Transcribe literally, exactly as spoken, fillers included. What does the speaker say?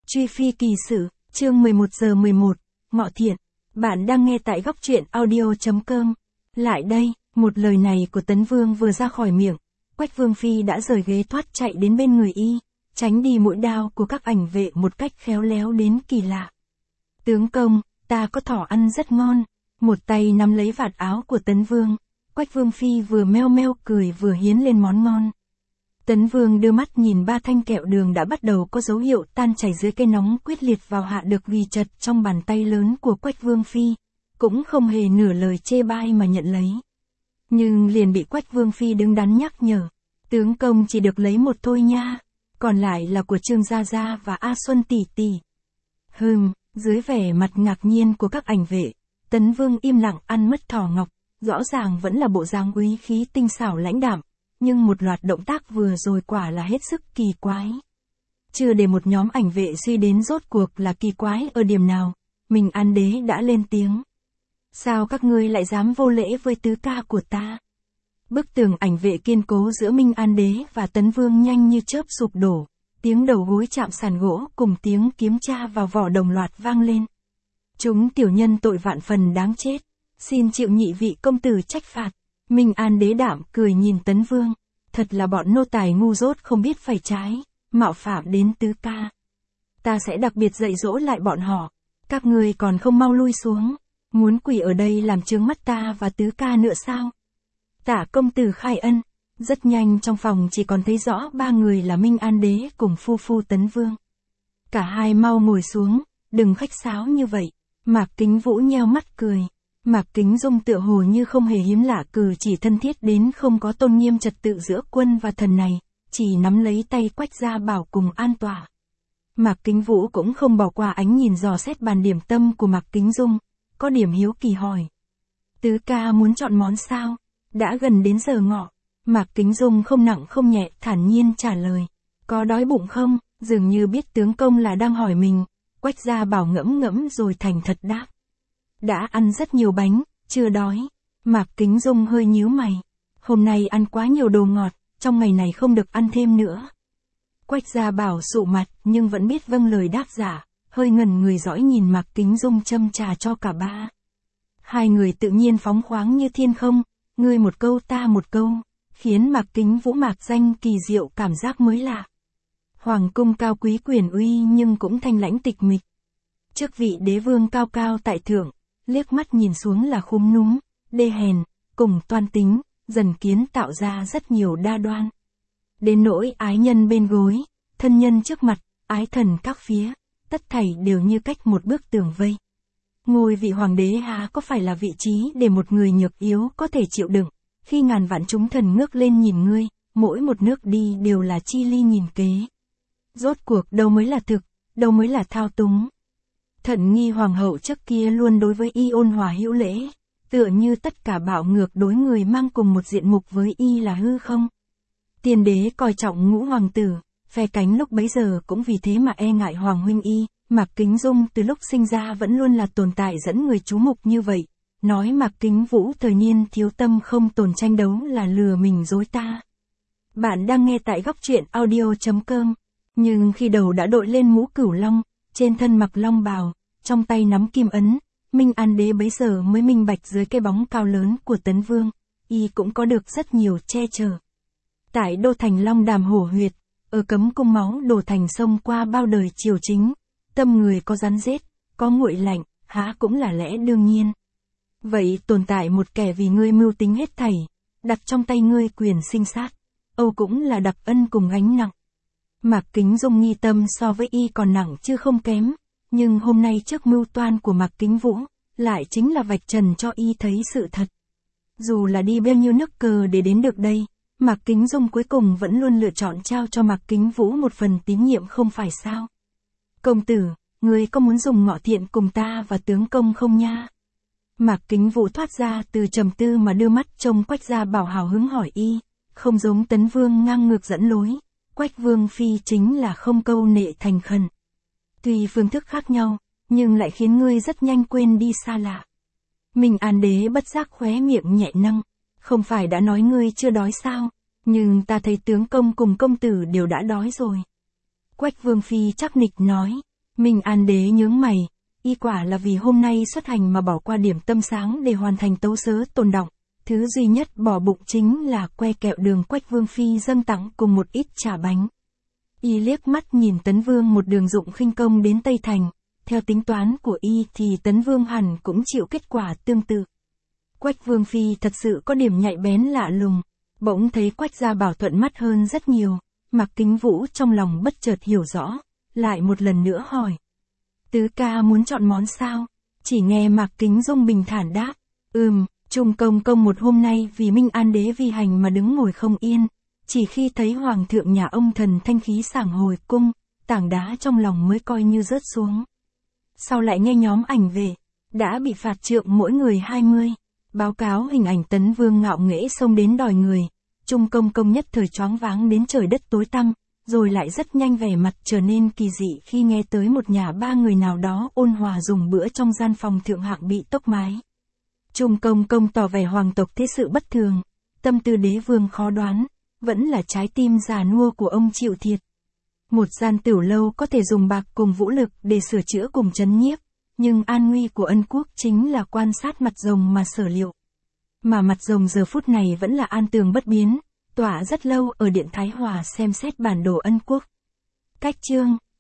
Truy phi kỳ sử, chương mười một giờ mười một, Ngọ Thiện. Bạn đang nghe tại góc truyện audio chấm com. Lại đây, một lời này của Tấn Vương vừa ra khỏi miệng, Quách Vương Phi đã rời ghế thoát chạy đến bên người y, tránh đi mũi đao của các ảnh vệ một cách khéo léo đến kỳ lạ. Tướng công, ta có thỏ ăn rất ngon. Một tay nắm lấy vạt áo của Tấn Vương, Quách Vương Phi vừa meo meo cười vừa hiến lên món ngon. Tấn Vương đưa mắt nhìn ba thanh kẹo đường đã bắt đầu có dấu hiệu tan chảy dưới cây nóng quyết liệt vào hạ được ghi chật trong bàn tay lớn của Quách Vương Phi, cũng không hề nửa lời chê bai mà nhận lấy. Nhưng liền bị Quách Vương Phi đứng đắn nhắc nhở, tướng công chỉ được lấy một thôi nha, còn lại là của Trương Gia Gia và A Xuân tỷ tỷ. Hừm, dưới vẻ mặt ngạc nhiên của các ảnh vệ, Tấn Vương im lặng ăn mất thỏ ngọc, rõ ràng vẫn là bộ dáng úy khí tinh xảo lãnh đạm. Nhưng một loạt động tác vừa rồi quả là hết sức kỳ quái. Chưa để một nhóm ảnh vệ suy đến rốt cuộc là kỳ quái ở điểm nào, Minh An Đế đã lên tiếng. Sao các ngươi lại dám vô lễ với tứ ca của ta? Bức tường ảnh vệ kiên cố giữa Minh An Đế và Tấn Vương nhanh như chớp sụp đổ, tiếng đầu gối chạm sàn gỗ cùng tiếng kiếm tra vào vỏ đồng loạt vang lên. Chúng tiểu nhân tội vạn phần đáng chết, xin chịu nhị vị công tử trách phạt. Minh An Đế đạm cười nhìn Tấn Vương, thật là bọn nô tài ngu dốt không biết phải trái, mạo phạm đến tứ ca. Ta sẽ đặc biệt dạy dỗ lại bọn họ, các ngươi còn không mau lui xuống, muốn quỳ ở đây làm chướng mắt ta và tứ ca nữa sao? Tả công tử khai ân, rất nhanh trong phòng chỉ còn thấy rõ ba người là Minh An Đế cùng phu phu Tấn Vương. Cả hai mau ngồi xuống, đừng khách sáo như vậy. Mạc Kính Vũ nheo mắt cười. Mạc Kính Dung tựa hồ như không hề hiếm lạ cử chỉ thân thiết đến không có tôn nghiêm trật tự giữa quân và thần này, chỉ nắm lấy tay Quách Gia Bảo cùng an tọa. Mạc Kính Vũ cũng không bỏ qua ánh nhìn dò xét bàn điểm tâm của Mạc Kính Dung, có điểm hiếu kỳ hỏi. Tứ ca muốn chọn món sao? Đã gần đến giờ ngọ. Mạc Kính Dung không nặng không nhẹ thản nhiên trả lời. Có đói bụng không? Dường như biết tướng công là đang hỏi mình. Quách Gia Bảo ngẫm ngẫm rồi thành thật đáp. Đã ăn rất nhiều bánh, chưa đói. Mạc Kính Dung hơi nhíu mày. Hôm nay ăn quá nhiều đồ ngọt, trong ngày này không được ăn thêm nữa. Quách Gia Bảo sụ mặt nhưng vẫn biết vâng lời đáp giả, hơi ngẩn người dõi nhìn Mạc Kính Dung châm trà cho cả ba. Hai người tự nhiên phóng khoáng như thiên không, ngươi một câu ta một câu, khiến Mạc Kính Vũ mạc danh kỳ diệu cảm giác mới lạ. Hoàng cung cao quý quyền uy nhưng cũng thanh lãnh tịch mịch. Chức vị đế vương cao cao tại thượng, liếc mắt nhìn xuống là khúm núm, đê hèn, cùng toan tính, dần kiến tạo ra rất nhiều đa đoan. Đến nỗi ái nhân bên gối, thân nhân trước mặt, ái thần các phía, tất thảy đều như cách một bức tường vây. Ngôi vị hoàng đế há có phải là vị trí để một người nhược yếu có thể chịu đựng, khi ngàn vạn chúng thần ngước lên nhìn ngươi, mỗi một nước đi đều là chi ly nghìn kế. Rốt cuộc đâu mới là thực, đâu mới là thao túng. Thận Nghi hoàng hậu trước kia luôn đối với y ôn hòa hữu lễ, tựa như tất cả bạo ngược đối người mang cùng một diện mục với y là hư không. Tiên đế coi trọng ngũ hoàng tử, phe cánh lúc bấy giờ cũng vì thế mà e ngại hoàng huynh y. Mạc Kính Dung từ lúc sinh ra vẫn luôn là tồn tại dẫn người chú mục như vậy, nói Mạc Kính Vũ thời niên thiếu tâm không tồn tranh đấu là lừa mình dối ta. Bạn đang nghe tại góc truyện audio chấm com, nhưng khi đầu đã đội lên mũ cửu long, trên thân mặc long bào, trong tay nắm kim ấn, Minh An Đế bấy giờ mới minh bạch dưới cái bóng cao lớn của Tấn Vương, y cũng có được rất nhiều che chở. Tại đô thành Long Đàm Hổ Huyệt, ở cấm cung máu đổ thành sông qua bao đời triều chính, tâm người có rắn rết, có nguội lạnh, há cũng là lẽ đương nhiên. Vậy tồn tại một kẻ vì ngươi mưu tính hết thảy, đặt trong tay ngươi quyền sinh sát, âu cũng là đặc ân cùng gánh nặng. Mạc Kính Dung nghi tâm so với y còn nặng chứ không kém, nhưng hôm nay trước mưu toan của Mạc Kính Vũ, lại chính là vạch trần cho y thấy sự thật. Dù là đi bao nhiêu nước cờ để đến được đây, Mạc Kính Dung cuối cùng vẫn luôn lựa chọn trao cho Mạc Kính Vũ một phần tín nhiệm không phải sao? Công tử, ngươi có muốn dùng Ngọ Thiện cùng ta và tướng công không nha? Mạc Kính Vũ thoát ra từ trầm tư mà đưa mắt trông Quách Gia Bảo hào hứng hỏi y, không giống Tấn Vương ngang ngược dẫn lối, Quách Vương Phi chính là không câu nệ thành khẩn. Tuy phương thức khác nhau, nhưng lại khiến ngươi rất nhanh quên đi xa lạ. Minh An Đế bất giác khóe miệng nhẹ nâng, không phải đã nói ngươi chưa đói sao, nhưng ta thấy tướng công cùng công tử đều đã đói rồi. Quách Vương Phi chắc nịch nói, Minh An đế nhướng mày, y quả là vì hôm nay xuất hành mà bỏ qua điểm tâm sáng để hoàn thành tấu sớ tồn đọng. Thứ duy nhất bỏ bụng chính là que kẹo đường Quách Vương Phi dâng tặng cùng một ít chả bánh. Y liếc mắt nhìn Tấn Vương một đường dụng khinh công đến Tây Thành, theo tính toán của y thì Tấn Vương hẳn cũng chịu kết quả tương tự. Quách Vương Phi thật sự có điểm nhạy bén lạ lùng, bỗng thấy Quách gia bảo thuận mắt hơn rất nhiều, Mạc Kính Vũ trong lòng bất chợt hiểu rõ, lại một lần nữa hỏi. Tứ ca muốn chọn món sao? Chỉ nghe Mạc Kính Dung bình thản đáp, ừm, Trung công công một hôm nay vì Minh An đế vi hành mà đứng ngồi không yên, chỉ khi thấy hoàng thượng nhà ông thần thanh khí sảng hồi cung, tảng đá trong lòng mới coi như rớt xuống. Sau lại nghe nhóm ảnh về, đã bị phạt trượng mỗi người hai mươi, báo cáo hình ảnh Tấn Vương ngạo nghễ xông đến đòi người, Trung công công nhất thời choáng váng đến trời đất tối tăm, rồi lại rất nhanh vẻ mặt trở nên kỳ dị khi nghe tới một nhà ba người nào đó ôn hòa dùng bữa trong gian phòng thượng hạng bị tốc mái. Trung công công tỏ vẻ hoàng tộc thế sự bất thường, tâm tư đế vương khó đoán, vẫn là trái tim già nua của ông chịu thiệt. Một gian tửu lâu có thể dùng bạc cùng vũ lực để sửa chữa cùng trấn nhiếp, nhưng an nguy của ân quốc chính là quan sát mặt rồng mà sở liệu. Mà mặt rồng giờ phút này vẫn là an tường bất biến, tỏa rất lâu ở điện Thái Hòa xem xét bản đồ ân quốc. Cách chương